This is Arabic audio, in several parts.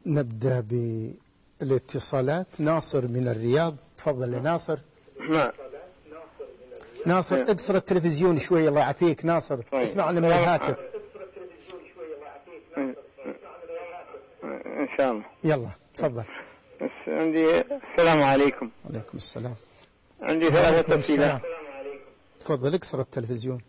نبدأ بالاتصالات. ناصر من الرياض، تفضل يا ناصر. ناصر اكسر التلفزيون شوي الله يعافيك. ناصر اسمعنا من الهاتف إن شاء الله. يلا تفضل. عندي السلام عليكم. عليكم السلام. عندي ثلاثة أسئلة. تفضل اكسر التلفزيون.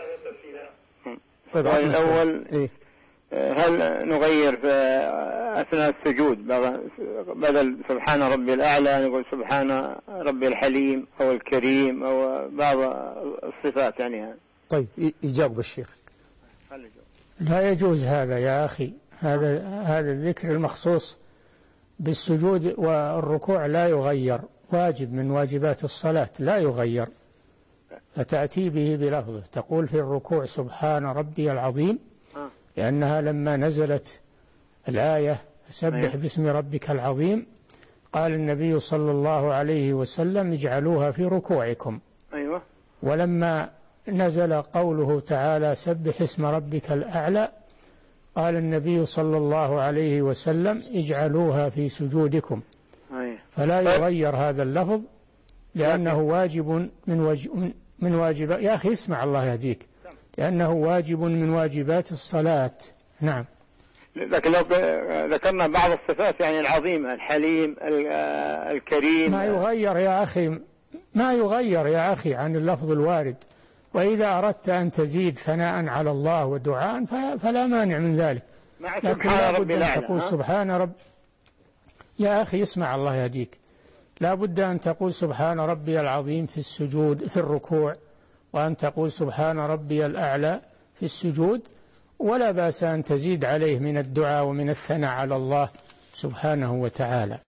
طيب الأول إيه؟ هل نغير في أثناء السجود بدل سبحان ربي الأعلى نقول سبحان ربي الحليم أو الكريم أو بعض الصفات يعني؟ طيب يجاوب الشيخ. لا يجوز هذا يا أخي. هذا الذكر المخصوص بالسجود والركوع لا يغير، واجب من واجبات الصلاة لا يغير، فتأتي به بلفظه. تقول في الركوع سبحان ربي العظيم، لأنها لما نزلت الآية سبح باسم ربك العظيم قال النبي صلى الله عليه وسلم اجعلوها في ركوعكم. أيوة. ولما نزل قوله تعالى سبح اسم ربك الأعلى قال النبي صلى الله عليه وسلم اجعلوها في سجودكم. فلا يغير هذا اللفظ لأنه واجب من واجبات. يا أخي اسمع الله يهديك. لأنه واجب من واجبات الصلاة. نعم. لكن لو ذكرنا بعض الصفات يعني العظيمة الحليم الكريم ما يغير يا أخي، ما يغير يا أخي عن اللفظ الوارد. وإذا أردت أن تزيد ثناء على الله ودعاء فلا مانع من ذلك، لكن لا بد أن تقول سبحان رب. يا أخي اسمع الله يهديك. لا بد أن تقول سبحان ربي العظيم في السجود في الركوع، وأن تقول سبحان ربي الأعلى في السجود، ولا بأس أن تزيد عليه من الدعاء ومن الثناء على الله سبحانه وتعالى.